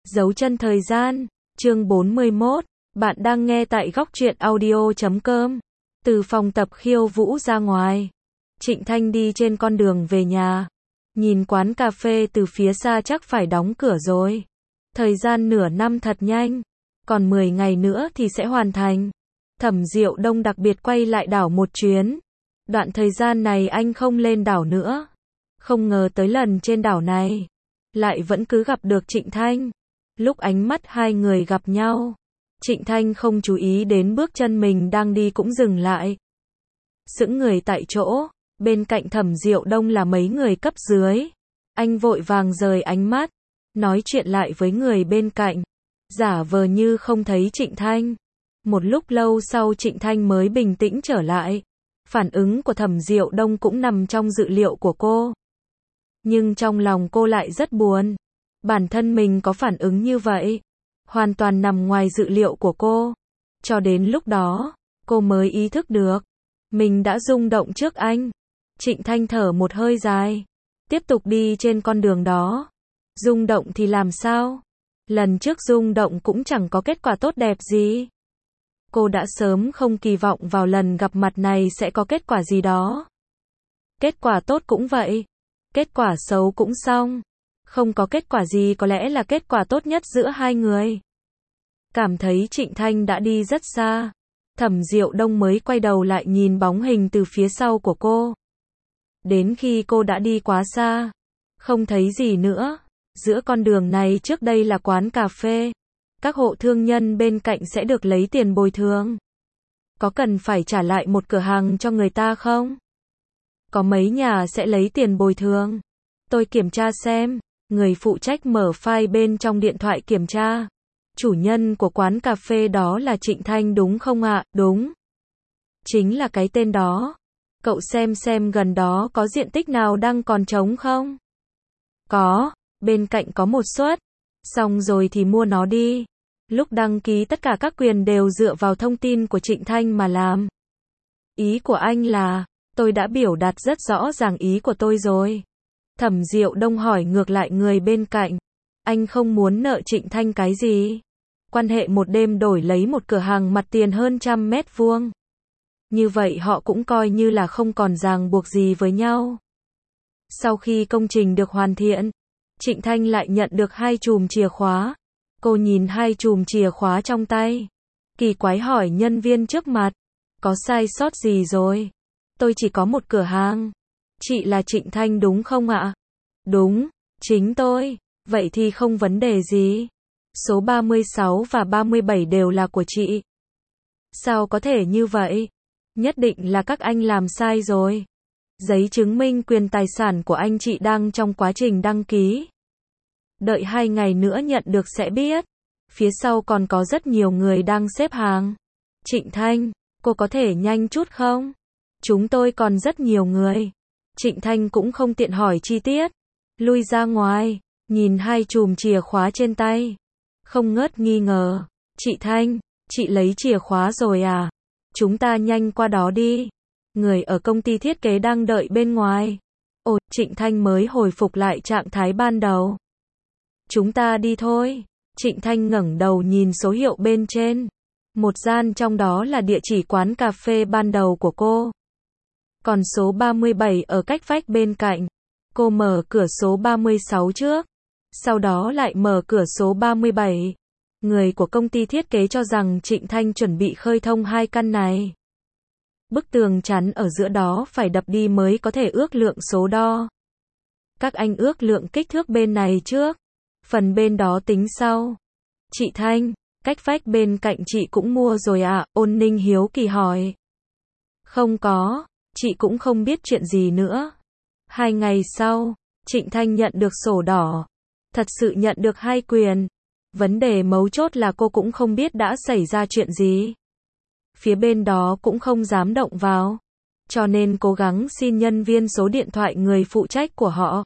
Dấu chân thời gian, chương 41, bạn đang nghe tại góc truyện audio.com. Từ phòng tập khiêu vũ ra ngoài, Trịnh Thanh đi trên con đường về nhà, nhìn quán cà phê từ phía xa chắc phải đóng cửa rồi. Thời gian nửa năm thật nhanh, còn 10 ngày nữa thì sẽ hoàn thành. Thẩm Diệu Đông đặc biệt quay lại đảo một chuyến. Đoạn thời gian này anh không lên đảo nữa. Không ngờ tới lần trên đảo này, lại vẫn cứ gặp được Trịnh Thanh. Lúc ánh mắt hai người gặp nhau, Trịnh Thanh không chú ý đến bước chân mình đang đi cũng dừng lại. Sững người tại chỗ, bên cạnh Thẩm Diệu Đông là mấy người cấp dưới. Anh vội vàng rời ánh mắt, nói chuyện lại với người bên cạnh, giả vờ như không thấy Trịnh Thanh. Một lúc lâu sau Trịnh Thanh mới bình tĩnh trở lại. Phản ứng của Thẩm Diệu Đông cũng nằm trong dự liệu của cô. Nhưng trong lòng cô lại rất buồn. Bản thân mình có phản ứng như vậy, hoàn toàn nằm ngoài dự liệu của cô. Cho đến lúc đó, cô mới ý thức được, mình đã rung động trước anh. Trịnh Thanh thở một hơi dài, tiếp tục đi trên con đường đó. Rung động thì làm sao? Lần trước rung động cũng chẳng có kết quả tốt đẹp gì. Cô đã sớm không kỳ vọng vào lần gặp mặt này sẽ có kết quả gì đó. Kết quả tốt cũng vậy, kết quả xấu cũng xong. Không có kết quả gì có lẽ là kết quả tốt nhất giữa hai người. Cảm thấy Trịnh Thanh đã đi rất xa, Thẩm Diệu Đông mới quay đầu lại nhìn bóng hình từ phía sau của cô. Đến khi cô đã đi quá xa, không thấy gì nữa. Giữa con đường này trước đây là quán cà phê. Các hộ thương nhân bên cạnh sẽ được lấy tiền bồi thường. Có cần phải trả lại một cửa hàng cho người ta không? Có mấy nhà sẽ lấy tiền bồi thường. Tôi kiểm tra xem. Người phụ trách mở file bên trong điện thoại kiểm tra. Chủ nhân của quán cà phê đó là Trịnh Thanh đúng không ạ? Đúng. Chính là cái tên đó. Cậu xem gần đó có diện tích nào đang còn trống không? Có, bên cạnh có một suất. Xong rồi thì mua nó đi. Lúc đăng ký tất cả các quyền đều dựa vào thông tin của Trịnh Thanh mà làm. Ý của anh là, tôi đã biểu đạt rất rõ ràng ý của tôi rồi. Thẩm Diệu Đông hỏi ngược lại người bên cạnh. Anh không muốn nợ Trịnh Thanh cái gì? Quan hệ một đêm đổi lấy một cửa hàng mặt tiền hơn 100 mét vuông. Như vậy họ cũng coi như là không còn ràng buộc gì với nhau. Sau khi công trình được hoàn thiện, Trịnh Thanh lại nhận được 2 chùm chìa khóa. Cô nhìn 2 chùm chìa khóa trong tay, kỳ quái hỏi nhân viên trước mặt. Có sai sót gì rồi? Tôi chỉ có một cửa hàng. Chị là Trịnh Thanh đúng không ạ? Đúng, chính tôi. Vậy thì không vấn đề gì. Số 36 và 37 đều là của chị. Sao có thể như vậy? Nhất định là các anh làm sai rồi. Giấy chứng minh quyền tài sản của anh chị đang trong quá trình đăng ký. Đợi 2 ngày nữa nhận được sẽ biết. Phía sau còn có rất nhiều người đang xếp hàng. Trịnh Thanh, cô có thể nhanh chút không? Chúng tôi còn rất nhiều người. Trịnh Thanh cũng không tiện hỏi chi tiết. Lui ra ngoài, nhìn 2 chùm chìa khóa trên tay. Không ngớt nghi ngờ. Chị Thanh, chị lấy chìa khóa rồi à? Chúng ta nhanh qua đó đi. Người ở công ty thiết kế đang đợi bên ngoài. Ồ, Trịnh Thanh mới hồi phục lại trạng thái ban đầu. Chúng ta đi thôi. Trịnh Thanh ngẩng đầu nhìn số hiệu bên trên. Một gian trong đó là địa chỉ quán cà phê ban đầu của cô. Còn số 37 ở cách vách bên cạnh. Cô mở cửa số 36 trước. Sau đó lại mở cửa số 37. Người của công ty thiết kế cho rằng Trịnh Thanh chuẩn bị khơi thông 2 căn này. Bức tường chắn ở giữa đó phải đập đi mới có thể ước lượng số đo. Các anh ước lượng kích thước bên này trước. Phần bên đó tính sau. Chị Thanh, cách vách bên cạnh chị cũng mua rồi ạ? Ôn Ninh hiếu kỳ hỏi. Không có, chị cũng không biết chuyện gì nữa. 2 ngày sau, Trịnh Thanh nhận được sổ đỏ. Thật sự nhận được 2 quyền. Vấn đề mấu chốt là cô cũng không biết đã xảy ra chuyện gì. Phía bên đó cũng không dám động vào. Cho nên cố gắng xin nhân viên số điện thoại người phụ trách của họ.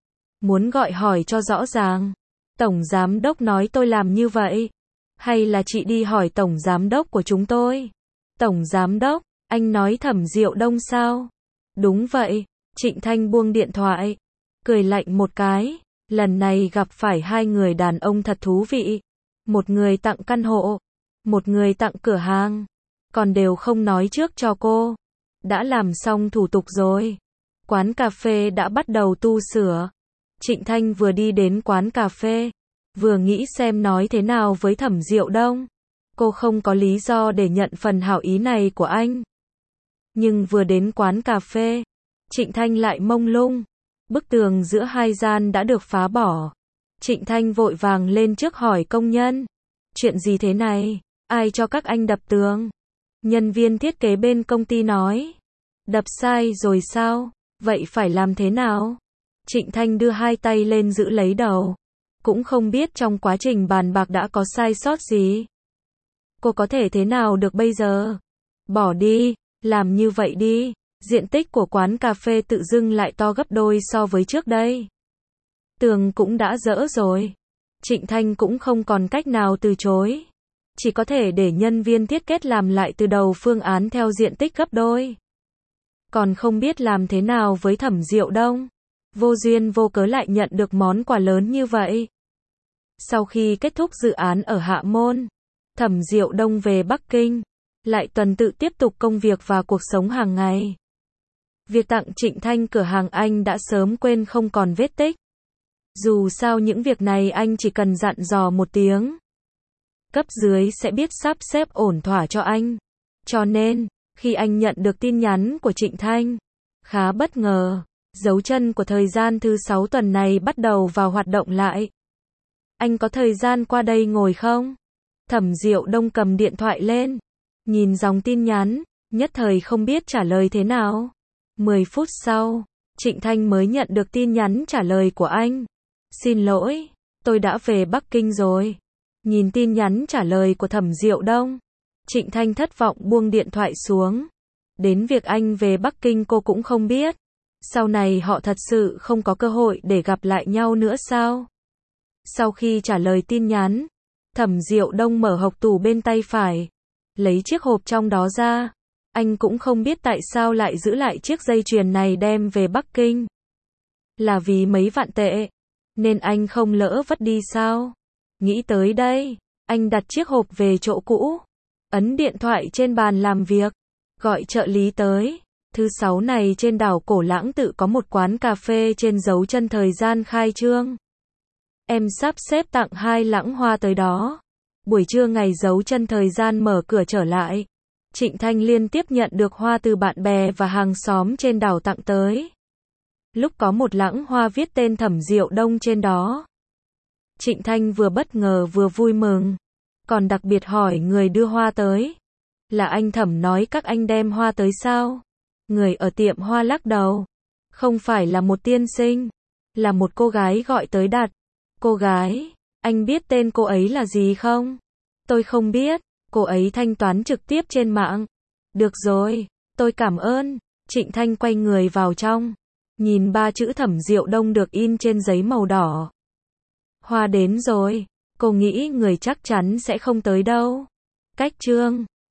Muốn gọi hỏi cho rõ ràng. Tổng giám đốc nói tôi làm như vậy. Hay là chị đi hỏi tổng giám đốc của chúng tôi? Tổng giám đốc, anh nói Thẩm Diệu Đông sao? Đúng vậy. Trịnh Thanh buông điện thoại. Cười lạnh một cái. Lần này gặp phải hai người đàn ông thật thú vị. Một người tặng căn hộ, một người tặng cửa hàng. Còn đều không nói trước cho cô. Đã làm xong thủ tục rồi. Quán cà phê đã bắt đầu tu sửa. Trịnh Thanh vừa đi đến quán cà phê, vừa nghĩ xem nói thế nào với Thẩm Diệu Đông. Cô không có lý do để nhận phần hảo ý này của anh. Nhưng vừa đến quán cà phê, Trịnh Thanh lại mông lung. Bức tường giữa hai gian đã được phá bỏ. Trịnh Thanh vội vàng lên trước hỏi công nhân. Chuyện gì thế này? Ai cho các anh đập tường? Nhân viên thiết kế bên công ty nói. Đập sai rồi sao? Vậy phải làm thế nào? Trịnh Thanh đưa hai tay lên giữ lấy đầu. Cũng không biết trong quá trình bàn bạc đã có sai sót gì. Cô có thể thế nào được bây giờ? Bỏ đi, làm như vậy đi. Diện tích của quán cà phê tự dưng lại to gấp đôi so với trước đây. Tường cũng đã dỡ rồi. Trịnh Thanh cũng không còn cách nào từ chối. Chỉ có thể để nhân viên thiết kế làm lại từ đầu phương án theo diện tích gấp đôi. Còn không biết làm thế nào với Thẩm Diệu Đông. Vô duyên vô cớ lại nhận được món quà lớn như vậy. Sau khi kết thúc dự án ở Hạ Môn, Thẩm Diệu Đông về Bắc Kinh, lại tuần tự tiếp tục công việc và cuộc sống hàng ngày. Việc tặng Trịnh Thanh cửa hàng anh đã sớm quên không còn vết tích. Dù sao những việc này anh chỉ cần dặn dò một tiếng. Cấp dưới sẽ biết sắp xếp ổn thỏa cho anh. Cho nên, khi anh nhận được tin nhắn của Trịnh Thanh, khá bất ngờ. Dấu chân của thời gian thứ 6 tuần này bắt đầu vào hoạt động lại. Anh có thời gian qua đây ngồi không? Thẩm Diệu Đông cầm điện thoại lên, nhìn dòng tin nhắn, nhất thời không biết trả lời thế nào. 10 phút sau, Trịnh Thanh mới nhận được tin nhắn trả lời của anh. Xin lỗi, tôi đã về Bắc Kinh rồi. Nhìn tin nhắn trả lời của Thẩm Diệu Đông, Trịnh Thanh thất vọng buông điện thoại xuống. Đến việc anh về Bắc Kinh cô cũng không biết. Sau này họ thật sự không có cơ hội để gặp lại nhau nữa sao? Sau khi trả lời tin nhắn, Thẩm Diệu Đông mở hộc tủ bên tay phải, lấy chiếc hộp trong đó ra. Anh cũng không biết tại sao lại giữ lại chiếc dây chuyền này đem về Bắc Kinh. Là vì mấy vạn tệ, nên anh không lỡ vất đi sao? Nghĩ tới đây, anh đặt chiếc hộp về chỗ cũ, ấn điện thoại trên bàn làm việc, gọi trợ lý tới. Thứ 6 này trên đảo Cổ Lãng Tự có một quán cà phê trên dấu chân thời gian khai trương. Em sắp xếp tặng 2 lẵng hoa tới đó. Buổi trưa ngày dấu chân thời gian mở cửa trở lại, Trịnh Thanh liên tiếp nhận được hoa từ bạn bè và hàng xóm trên đảo tặng tới. Lúc có một lẵng hoa viết tên Thẩm Diệu Đông trên đó, Trịnh Thanh vừa bất ngờ vừa vui mừng, còn đặc biệt hỏi người đưa hoa tới. Là anh Thẩm nói các anh đem hoa tới sao? Người ở tiệm hoa lắc đầu. Không phải là một tiên sinh, là một cô gái gọi tới đặt. Cô gái, anh biết tên cô ấy là gì không? Tôi không biết, cô ấy thanh toán trực tiếp trên mạng. Được rồi, tôi cảm ơn. Trịnh Thanh quay người vào trong, nhìn 3 chữ Thẩm Diệu Đông được in trên giấy màu đỏ. Hoa đến rồi, cô nghĩ người chắc chắn sẽ không tới đâu. Cách chương